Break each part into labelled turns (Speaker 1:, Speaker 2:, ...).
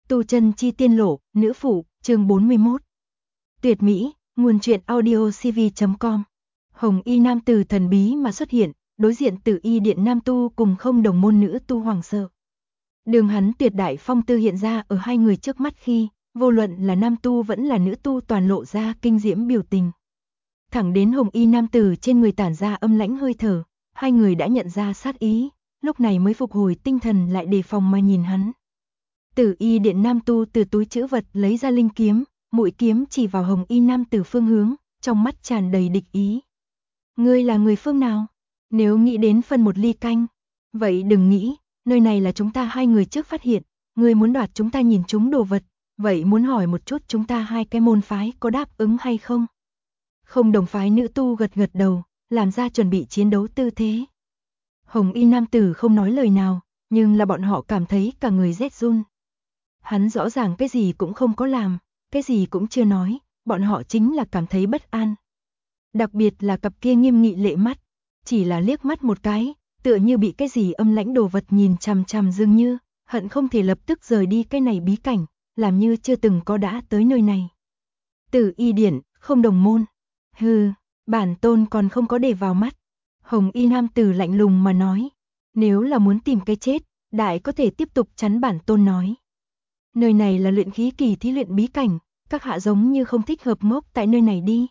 Speaker 1: Tu chân chi tiên lộ, nữ phụ, chương 41. Tuyệt mỹ, nguồn truyện audio cv.com. Hồng y nam tử thần bí mà xuất hiện, đối diện Tử Y điện nam tu cùng không đồng môn nữ tu hoàng sợ. Đường hắn tuyệt đại phong tư hiện ra ở hai người trước mắt khi, vô luận là nam tu vẫn là nữ tu toàn lộ ra kinh diễm biểu tình. Thẳng đến hồng y nam tử trên người tản ra âm lãnh hơi thở, hai người đã nhận ra sát ý, lúc này mới phục hồi tinh thần lại đề phòng mà nhìn hắn. Tử Y điện nam tu từ túi trữ vật lấy ra linh kiếm, mũi kiếm chỉ vào hồng y nam tử phương hướng, trong mắt tràn đầy địch ý. Ngươi là người phương nào? Nếu nghĩ đến phân một ly canh, vậy đừng nghĩ, nơi này là chúng ta hai người trước phát hiện, ngươi muốn đoạt chúng ta nhìn chúng đồ vật, vậy muốn hỏi một chút chúng ta hai cái môn phái có đáp ứng hay không? Không đồng phái nữ tu gật gật đầu, làm ra chuẩn bị chiến đấu tư thế. Hồng y nam tử không nói lời nào, nhưng là bọn họ cảm thấy cả người rét run. Hắn rõ ràng cái gì cũng không có làm, cái gì cũng chưa nói, bọn họ chính là cảm thấy bất an. Đặc biệt là cặp kia nghiêm nghị lệ mắt, chỉ là liếc mắt một cái, tựa như bị cái gì âm lãnh đồ vật nhìn chằm chằm dường như, hận không thể lập tức rời đi cái này bí cảnh, làm như chưa từng có đã tới nơi này. Tử Y điện, không đồng môn. Hừ, bản tôn còn không có để vào mắt. Hồng y nam tử lạnh lùng mà nói, nếu là muốn tìm cái chết, đại có thể tiếp tục chắn bản tôn nói. Nơi này là luyện khí kỳ thí luyện bí cảnh, các hạ giống như không thích hợp ngốc tại nơi này đi.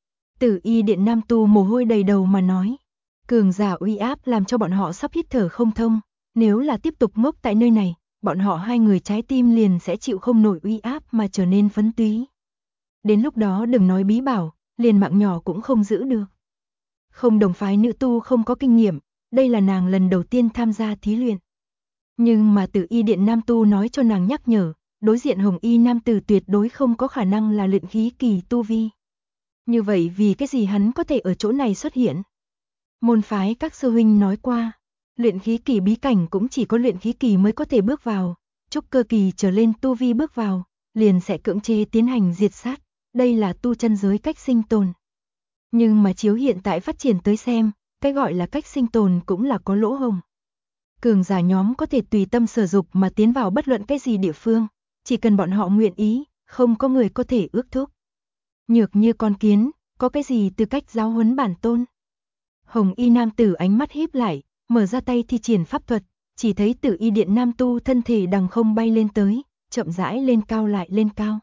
Speaker 1: Tử Y điện nam tu mồ hôi đầy đầu mà nói, cường giả uy áp làm cho bọn họ sắp hít thở không thông, nếu là tiếp tục ngốc tại nơi này, bọn họ hai người trái tim liền sẽ chịu không nổi uy áp mà trở nên phấn túy. Đến lúc đó đừng nói bí bảo, liền mạng nhỏ cũng không giữ được. Không đồng phái nữ tu không có kinh nghiệm, đây là nàng lần đầu tiên tham gia thí luyện. Nhưng mà Tử Y điện nam tu nói cho nàng nhắc nhở, đối diện hồng y nam tử tuyệt đối không có khả năng là luyện khí kỳ tu vi. Như vậy vì cái gì hắn có thể ở chỗ này xuất hiện? Môn phái các sư huynh nói qua, luyện khí kỳ bí cảnh cũng chỉ có luyện khí kỳ mới có thể bước vào, trúc cơ kỳ trở lên tu vi bước vào, liền sẽ cưỡng chế tiến hành diệt sát, đây là tu chân giới cách sinh tồn. Nhưng mà chiếu hiện tại phát triển tới xem, cái gọi là cách sinh tồn cũng là có lỗ hổng. Cường giả nhóm có thể tùy tâm sở dục mà tiến vào bất luận cái gì địa phương, chỉ cần bọn họ nguyện ý, không có người có thể ước thúc. Nhược như con kiến, có cái gì tư cách giáo huấn bản tôn? Hồng y nam tử ánh mắt híp lại, mở ra tay thi triển pháp thuật, chỉ thấy Tử Y điện nam tu thân thể đằng không bay lên tới, chậm rãi lên cao lại lên cao.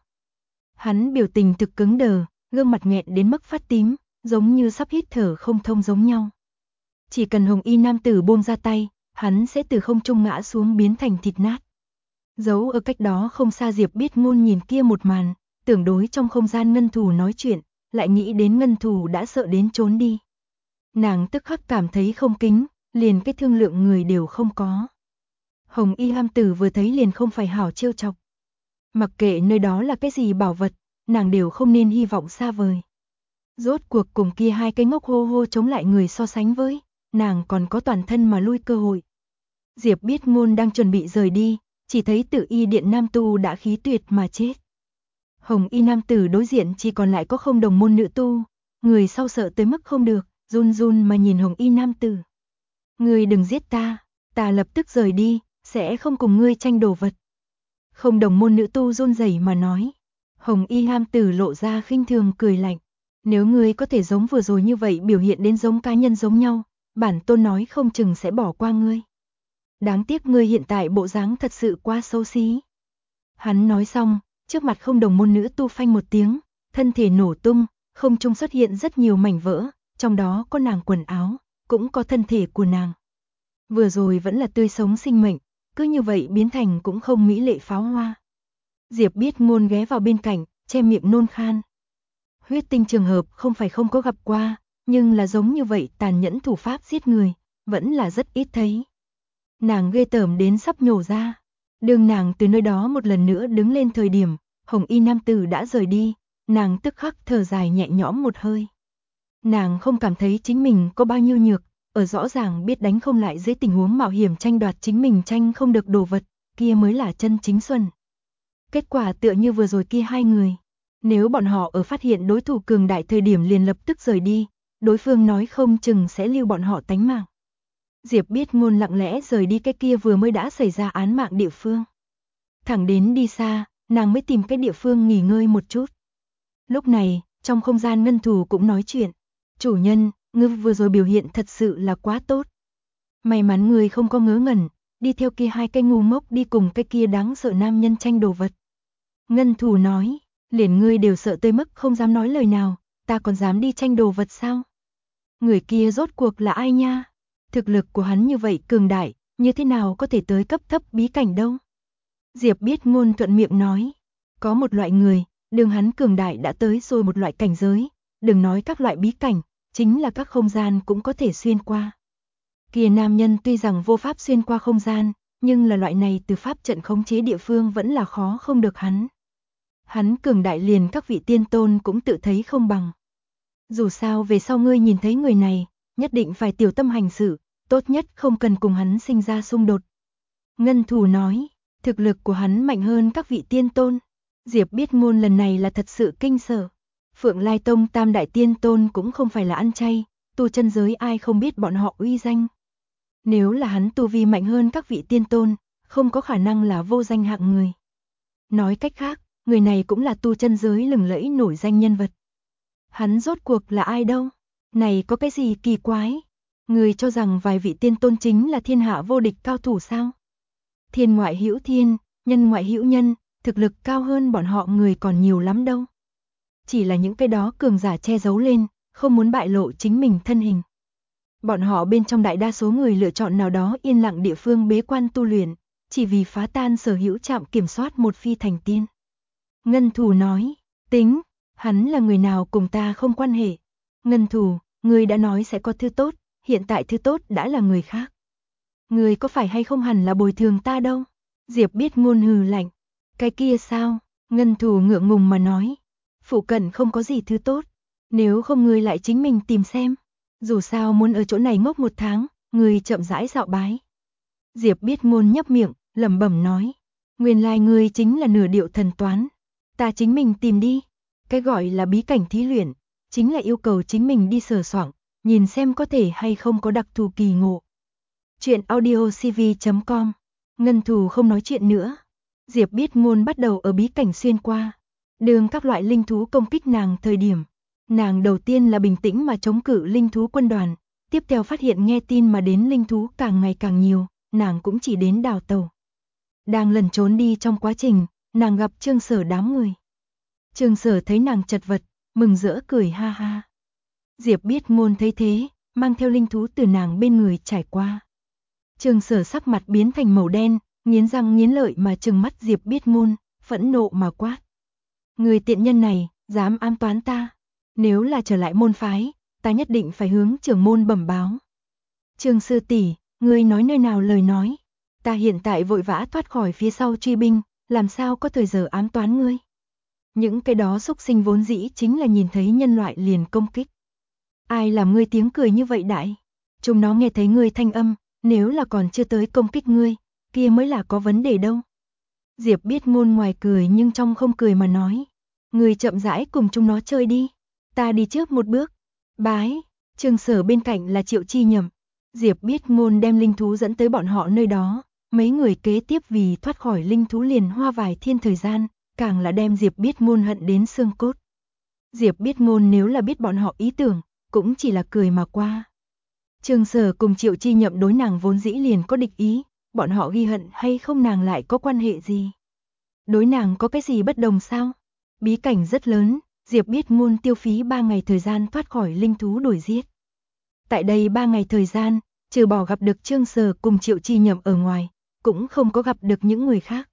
Speaker 1: Hắn biểu tình thực cứng đờ, gương mặt nghẹn đến mức phát tím, giống như sắp hít thở không thông giống nhau. Chỉ cần hồng y nam tử buông ra tay, hắn sẽ từ không trung ngã xuống biến thành thịt nát. Giấu ở cách đó không xa Diệp Biết Ngôn nhìn kia một màn, tưởng đối trong không gian ngân thù nói chuyện, lại nghĩ đến ngân thù đã sợ đến trốn đi. Nàng tức khắc cảm thấy không kính, liền cái thương lượng người đều không có. Hồng y nam tử vừa thấy liền không phải hảo trêu chọc. Mặc kệ nơi đó là cái gì bảo vật, nàng đều không nên hy vọng xa vời. Rốt cuộc cùng kia hai cái ngốc hô hô chống lại người so sánh với, nàng còn có toàn thân mà lui cơ hội. Diệp Biết Ngôn đang chuẩn bị rời đi, chỉ thấy Tử Y điện nam tu đã khí tuyệt mà chết. Hồng y nam tử đối diện chỉ còn lại có không đồng môn nữ tu, người sau sợ tới mức không được, run run mà nhìn hồng y nam tử. Ngươi đừng giết ta, ta lập tức rời đi, sẽ không cùng ngươi tranh đồ vật. Không đồng môn nữ tu run rẩy mà nói. Hồng y nam tử lộ ra khinh thường cười lạnh. Nếu ngươi có thể giống vừa rồi như vậy biểu hiện đến giống cá nhân giống nhau, bản tôn nói không chừng sẽ bỏ qua ngươi. Đáng tiếc ngươi hiện tại bộ dáng thật sự quá xấu xí. Hắn nói xong, trước mặt không đồng môn nữ tu phanh một tiếng, thân thể nổ tung, không trung xuất hiện rất nhiều mảnh vỡ, trong đó có nàng quần áo, cũng có thân thể của nàng. Vừa rồi vẫn là tươi sống sinh mệnh, cứ như vậy biến thành cũng không mỹ lệ pháo hoa. Diệp Biết Ngôn ghé vào bên cạnh, che miệng nôn khan. Huyết tinh trường hợp không phải không có gặp qua, nhưng là giống như vậy tàn nhẫn thủ pháp giết người, vẫn là rất ít thấy. Nàng ghê tởm đến sắp nhổ ra. Đường nàng từ nơi đó một lần nữa đứng lên thời điểm, hồng y nam tử đã rời đi, nàng tức khắc thở dài nhẹ nhõm một hơi. Nàng không cảm thấy chính mình có bao nhiêu nhược, ở rõ ràng biết đánh không lại dưới tình huống mạo hiểm tranh đoạt chính mình tranh không được đồ vật, kia mới là chân chính xuân. Kết quả tựa như vừa rồi kia hai người. Nếu bọn họ ở phát hiện đối thủ cường đại thời điểm liền lập tức rời đi, đối phương nói không chừng sẽ lưu bọn họ tánh mạng. Diệp Biết Ngôn lặng lẽ rời đi cái kia vừa mới đã xảy ra án mạng địa phương. Thẳng đến đi xa, nàng mới tìm cái địa phương nghỉ ngơi một chút. Lúc này, trong không gian ngân thù cũng nói chuyện. Chủ nhân, ngươi vừa rồi biểu hiện thật sự là quá tốt. May mắn ngươi không có ngớ ngẩn, đi theo kia hai cái ngu ngốc đi cùng cái kia đáng sợ nam nhân tranh đồ vật. Ngân thù nói, liền ngươi đều sợ tới mức không dám nói lời nào, ta còn dám đi tranh đồ vật sao? Người kia rốt cuộc là ai nha? Thực lực của hắn như vậy cường đại, như thế nào có thể tới cấp thấp bí cảnh đâu? Diệp Biết Ngôn thuận miệng nói, có một loại người, đường hắn cường đại đã tới rồi một loại cảnh giới, đừng nói các loại bí cảnh, chính là các không gian cũng có thể xuyên qua. Kia nam nhân tuy rằng vô pháp xuyên qua không gian, nhưng là loại này từ pháp trận khống chế địa phương vẫn là khó không được hắn. Hắn cường đại liền các vị tiên tôn cũng tự thấy không bằng. Dù sao về sau ngươi nhìn thấy người này, nhất định phải tiểu tâm hành sự, tốt nhất không cần cùng hắn sinh ra xung đột. Ngân Thù nói, thực lực của hắn mạnh hơn các vị tiên tôn. Diệp Biết Ngôn lần này là thật sự kinh sợ. Phượng Lai Tông tam đại tiên tôn cũng không phải là ăn chay, tu chân giới ai không biết bọn họ uy danh. Nếu là hắn tu vi mạnh hơn các vị tiên tôn, không có khả năng là vô danh hạng người. Nói cách khác, người này cũng là tu chân giới lừng lẫy nổi danh nhân vật. Hắn rốt cuộc là ai đâu? Này có cái gì kỳ quái? Người cho rằng vài vị tiên tôn chính là thiên hạ vô địch cao thủ sao? Thiên ngoại hữu thiên, nhân ngoại hữu nhân, thực lực cao hơn bọn họ người còn nhiều lắm đâu. Chỉ là những cái đó cường giả che giấu lên, không muốn bại lộ chính mình thân hình. Bọn họ bên trong đại đa số người lựa chọn nào đó yên lặng địa phương bế quan tu luyện, chỉ vì phá tan sở hữu trạm kiểm soát một phi thành tiên. Ngân Thù nói, tính, hắn là người nào cùng ta không quan hệ. Ngân Thù, ngươi đã nói sẽ có thứ tốt, hiện tại thứ tốt đã là người khác. Ngươi có phải hay không hẳn là bồi thường ta đâu? Diệp Biết Ngôn hừ lạnh. Cái kia sao? Ngân Thù ngượng ngùng mà nói. Phụ cận không có gì thứ tốt. Nếu không ngươi lại chính mình tìm xem. Dù sao muốn ở chỗ này ngốc một tháng, ngươi chậm rãi dạo bái. Diệp Biết Ngôn nhấp miệng, lẩm bẩm nói. Nguyên lai ngươi chính là nửa điệu thần toán. Ta chính mình tìm đi. Cái gọi là bí cảnh thí luyện, chính là yêu cầu chính mình đi sờ soạng, nhìn xem có thể hay không có đặc thù kỳ ngộ. Chuyện audiocv.com. Ngân Thù không nói chuyện nữa. Diệp Biết Ngôn bắt đầu ở bí cảnh xuyên qua. Đường các loại linh thú công kích nàng thời điểm. Nàng đầu tiên là bình tĩnh mà chống cự linh thú quân đoàn. Tiếp theo phát hiện nghe tin mà đến linh thú càng ngày càng nhiều. Nàng cũng chỉ đến đào tẩu. Đang lẩn trốn đi trong quá trình, nàng gặp Trương Sở đám người. Trương Sở thấy nàng chật vật, mừng rỡ cười ha ha. Diệp Biết Ngôn thấy thế, mang theo linh thú từ nàng bên người trải qua. Trương Sở sắc mặt biến thành màu đen, nghiến răng nghiến lợi mà trừng mắt Diệp Biết Ngôn, phẫn nộ mà quát. Người tiện nhân này, dám ám toán ta. Nếu là trở lại môn phái, ta nhất định phải hướng trưởng môn bẩm báo. Trương sư tỷ, ngươi nói nơi nào lời nói. Ta hiện tại vội vã thoát khỏi phía sau truy binh, làm sao có thời giờ ám toán ngươi. Những cái đó xúc sinh vốn dĩ chính là nhìn thấy nhân loại liền công kích. Ai làm ngươi tiếng cười như vậy đại? Chúng nó nghe thấy ngươi thanh âm, nếu là còn chưa tới công kích ngươi, kia mới là có vấn đề đâu. Diệp Biết Ngôn ngoài cười nhưng trong không cười mà nói. Ngươi chậm rãi cùng chúng nó chơi đi. Ta đi trước một bước. Bái, Trương Sở bên cạnh là Triệu Chi Nhậm. Diệp Biết Ngôn đem linh thú dẫn tới bọn họ nơi đó. Mấy người kế tiếp vì thoát khỏi linh thú liền hoa vài thiên thời gian, càng là đem Diệp Biết Ngôn hận đến xương cốt. Diệp Biết Ngôn nếu là biết bọn họ ý tưởng, cũng chỉ là cười mà qua. Trương Sở cùng Triệu Chi Nhậm đối nàng vốn dĩ liền có địch ý, bọn họ ghi hận hay không nàng lại có quan hệ gì? Đối nàng có cái gì bất đồng sao? Bí cảnh rất lớn, Diệp Biết Ngôn tiêu phí 3 ngày thời gian thoát khỏi linh thú đuổi giết. Tại đây 3 ngày thời gian, trừ bỏ gặp được Trương Sở cùng Triệu Chi Nhậm ở ngoài, cũng không có gặp được những người khác.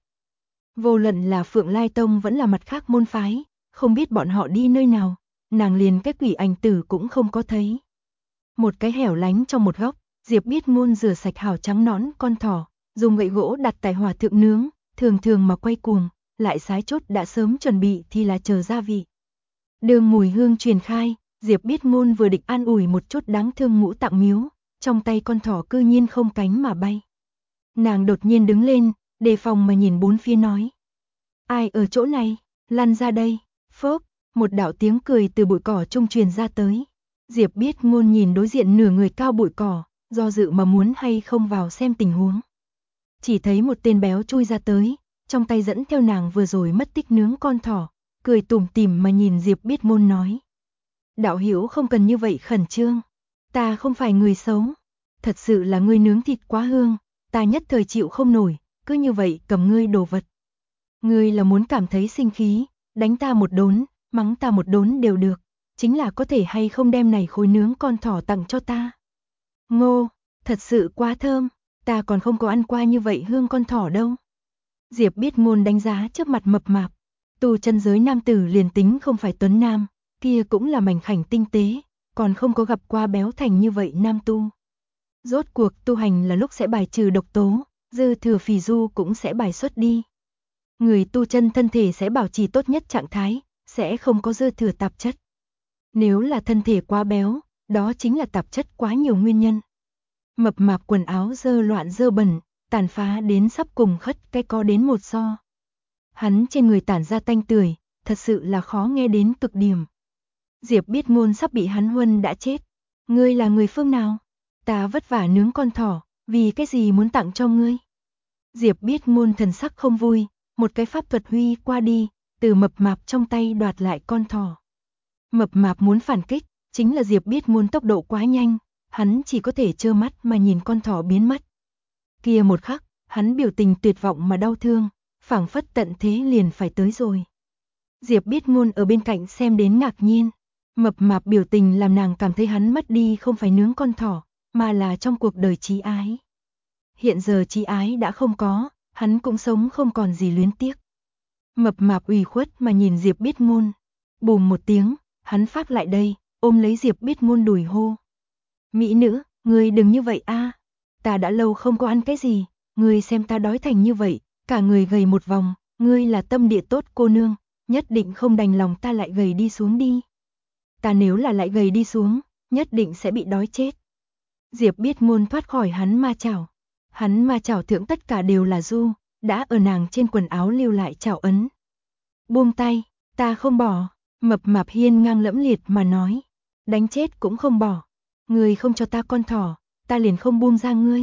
Speaker 1: Vô luận là Phượng Lai Tông vẫn là mặt khác môn phái, không biết bọn họ đi nơi nào, nàng liền cái quỷ ảnh tử cũng không có thấy. Một cái hẻo lánh trong một góc, Diệp Biết Ngôn rửa sạch hào trắng nõn con thỏ, dùng gậy gỗ đặt tại hỏa thượng nướng, thường thường mà quay cuồng, lại sái chốt đã sớm chuẩn bị thì là chờ gia vị. Đường mùi hương truyền khai, Diệp Biết Ngôn vừa định an ủi một chút đáng thương Ngũ Tạng Miếu, trong tay con thỏ cư nhiên không cánh mà bay. Nàng đột nhiên đứng lên, đề phòng mà nhìn bốn phía nói. Ai ở chỗ này, lăn ra đây, phốp, một đạo tiếng cười từ bụi cỏ trung truyền ra tới. Diệp Biết Ngôn nhìn đối diện nửa người cao bụi cỏ, do dự mà muốn hay không vào xem tình huống. Chỉ thấy một tên béo chui ra tới, trong tay dẫn theo nàng vừa rồi mất tích nướng con thỏ, cười tủm tỉm mà nhìn Diệp Biết Môn nói. Đạo hữu không cần như vậy khẩn trương, ta không phải người xấu, thật sự là ngươi nướng thịt quá hương, ta nhất thời chịu không nổi, cứ như vậy cầm ngươi đồ vật. Ngươi là muốn cảm thấy sinh khí, đánh ta một đốn, mắng ta một đốn đều được, chính là có thể hay không đem này khối nướng con thỏ tặng cho ta. Ngô, thật sự quá thơm, ta còn không có ăn qua như vậy hương con thỏ đâu. Diệp Biết Môn đánh giá trước mặt mập mạp, tu chân giới nam tử liền tính không phải tuấn nam, kia cũng là mảnh khảnh tinh tế, còn không có gặp qua béo thành như vậy nam tu. Rốt cuộc tu hành là lúc sẽ bài trừ độc tố, dư thừa phì du cũng sẽ bài xuất đi. Người tu chân thân thể sẽ bảo trì tốt nhất trạng thái, sẽ không có dư thừa tạp chất. Nếu là thân thể quá béo, đó chính là tạp chất quá nhiều nguyên nhân. Mập mạp quần áo dơ loạn dơ bẩn, tàn phá đến sắp cùng khất cái có đến một so. Hắn trên người tản ra tanh tưởi, thật sự là khó nghe đến cực điểm. Diệp Biết Môn sắp bị hắn huân đã chết. Ngươi là người phương nào? Ta vất vả nướng con thỏ, vì cái gì muốn tặng cho ngươi? Diệp Biết Môn thần sắc không vui, một cái pháp thuật huy qua đi, từ mập mạp trong tay đoạt lại con thỏ. Mập mạp muốn phản kích, chính là Diệp Biết Môn tốc độ quá nhanh, hắn chỉ có thể trơ mắt mà nhìn con thỏ biến mất. Kia một khắc, hắn biểu tình tuyệt vọng mà đau thương, phảng phất tận thế liền phải tới rồi. Diệp Biết Môn ở bên cạnh xem đến ngạc nhiên, mập mạp biểu tình làm nàng cảm thấy hắn mất đi không phải nướng con thỏ, mà là trong cuộc đời chí ái. Hiện giờ chí ái đã không có, hắn cũng sống không còn gì luyến tiếc. Mập mạp ủy khuất mà nhìn Diệp Biết Môn, bùm một tiếng, hắn phát lại đây, ôm lấy Diệp Biết Môn đùi hô. Mỹ nữ, ngươi đừng như vậy a, ta đã lâu không có ăn cái gì, ngươi xem ta đói thành như vậy, cả người gầy một vòng, ngươi là tâm địa tốt cô nương, nhất định không đành lòng ta lại gầy đi xuống đi. Ta nếu là lại gầy đi xuống, nhất định sẽ bị đói chết. Diệp Biết Môn thoát khỏi hắn ma chảo. Hắn ma chảo thượng tất cả đều là du, đã ở nàng trên quần áo lưu lại chảo ấn. Buông tay, ta không bỏ, mập mạp hiên ngang lẫm liệt mà nói. Đánh chết cũng không bỏ. Ngươi không cho ta con thỏ, ta liền không buông ra ngươi.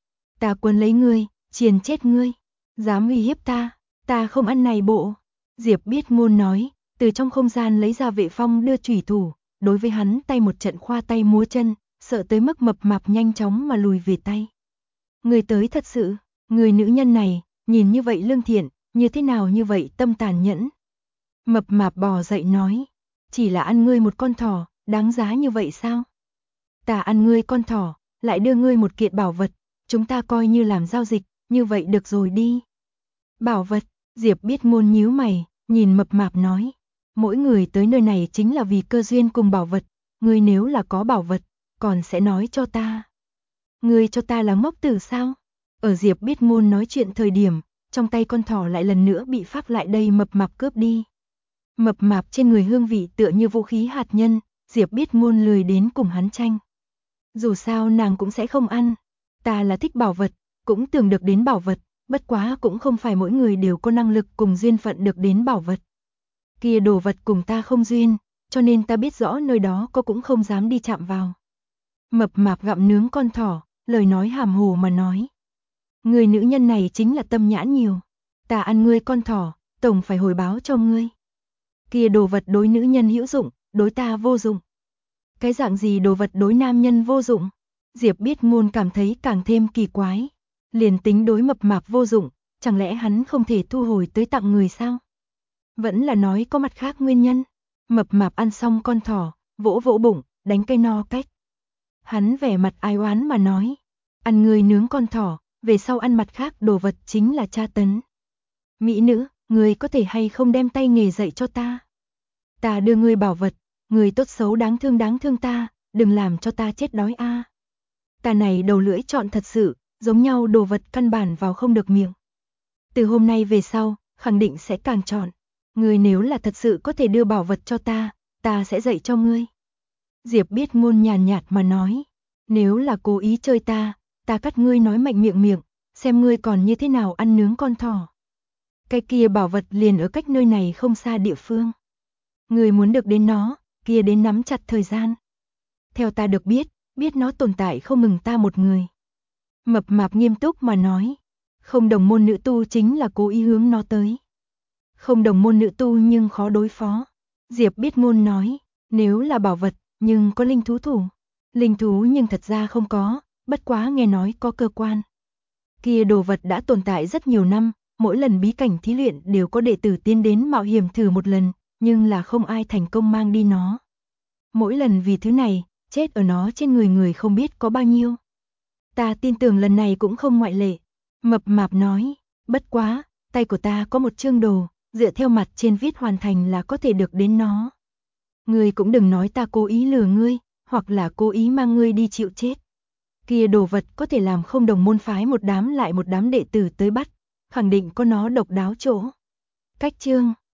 Speaker 1: Ta quấn lấy ngươi, triền chết ngươi. Dám uy hiếp ta không ăn này bộ. Diệp Biết Môn nói, từ trong không gian lấy ra vệ phong đưa chủy thủ, đối với hắn tay một trận khoa tay múa chân, sợ tới mức mập mạp nhanh chóng mà lùi về tay. Người tới thật sự, người nữ nhân này, nhìn như vậy lương thiện, như thế nào như vậy tâm tàn nhẫn. Mập mạp bò dậy nói, chỉ là ăn ngươi một con thỏ, đáng giá như vậy sao? Ta ăn ngươi con thỏ, lại đưa ngươi một kiện bảo vật, chúng ta coi như làm giao dịch, như vậy được rồi đi. Bảo vật, Diệp Biết Môn nhíu mày, nhìn mập mạp nói, mỗi người tới nơi này chính là vì cơ duyên cùng bảo vật, ngươi nếu là có bảo vật, còn sẽ nói cho ta. Ngươi cho ta là ngốc tử sao? Ở Diệp Biết Môn nói chuyện thời điểm, trong tay con thỏ lại lần nữa bị phát lại đây mập mạp cướp đi. Mập mạp trên người hương vị tựa như vũ khí hạt nhân, Diệp Biết Môn lười đến cùng hắn tranh. Dù sao nàng cũng sẽ không ăn, ta là thích bảo vật, cũng tưởng được đến bảo vật, bất quá cũng không phải mỗi người đều có năng lực cùng duyên phận được đến bảo vật. Kia đồ vật cùng ta không duyên, cho nên ta biết rõ nơi đó có cũng không dám đi chạm vào. Mập mạp gặm nướng con thỏ, lời nói hàm hồ mà nói. Người nữ nhân này chính là tâm nhãn nhiều. Ta ăn ngươi con thỏ, tổng phải hồi báo cho ngươi. Kia đồ vật đối nữ nhân hữu dụng, đối ta vô dụng. Cái dạng gì đồ vật đối nam nhân vô dụng? Diệp Biết Môn cảm thấy càng thêm kỳ quái. Liền tính đối mập mạp vô dụng, chẳng lẽ hắn không thể thu hồi tới tặng người sao? Vẫn là nói có mặt khác nguyên nhân. Mập mạp ăn xong con thỏ, vỗ vỗ bụng, đánh cây no cách. Hắn vẻ mặt ai oán mà nói, ăn người nướng con thỏ, về sau ăn mặt khác đồ vật chính là tra tấn. Mỹ nữ, người có thể hay không đem tay nghề dạy cho ta? Ta đưa ngươi bảo vật, người tốt xấu đáng thương ta, đừng làm cho ta chết đói a. Ta này đầu lưỡi chọn thật sự, giống nhau đồ vật căn bản vào không được miệng. Từ hôm nay về sau, khẳng định sẽ càng chọn. Ngươi nếu là thật sự có thể đưa bảo vật cho ta sẽ dạy cho ngươi. Diệp Biết Môn nhàn nhạt mà nói, nếu là cố ý chơi ta cắt ngươi nói mạnh miệng, xem ngươi còn như thế nào ăn nướng con thỏ. Cái kia bảo vật liền ở cách nơi này không xa địa phương. Ngươi muốn được đến nó, kia đến nắm chặt thời gian. Theo ta được biết nó tồn tại không ngừng ta một người. Mập mạp nghiêm túc mà nói, Không đồng môn nữ tu chính là cố ý hướng nó tới. Không đồng môn nữ tu nhưng khó đối phó. Diệp Biết Ngôn nói, nếu là bảo vật, nhưng có linh thú thủ. Linh thú nhưng thật ra không có, bất quá nghe nói có cơ quan. Kia đồ vật đã tồn tại rất nhiều năm, mỗi lần bí cảnh thí luyện đều có đệ tử tiến đến mạo hiểm thử một lần, nhưng là không ai thành công mang đi nó. Mỗi lần vì thứ này, chết ở nó trên người không biết có bao nhiêu. Ta tin tưởng lần này cũng không ngoại lệ. Mập mạp nói, bất quá, tay của ta có một chương đồ, dựa theo mặt trên viết hoàn thành là có thể được đến nó. Ngươi cũng đừng nói ta cố ý lừa ngươi, hoặc là cố ý mang ngươi đi chịu chết. Kia đồ vật có thể làm không đồng môn phái một đám lại một đám đệ tử tới bắt, khẳng định có nó độc đáo chỗ. Cách chương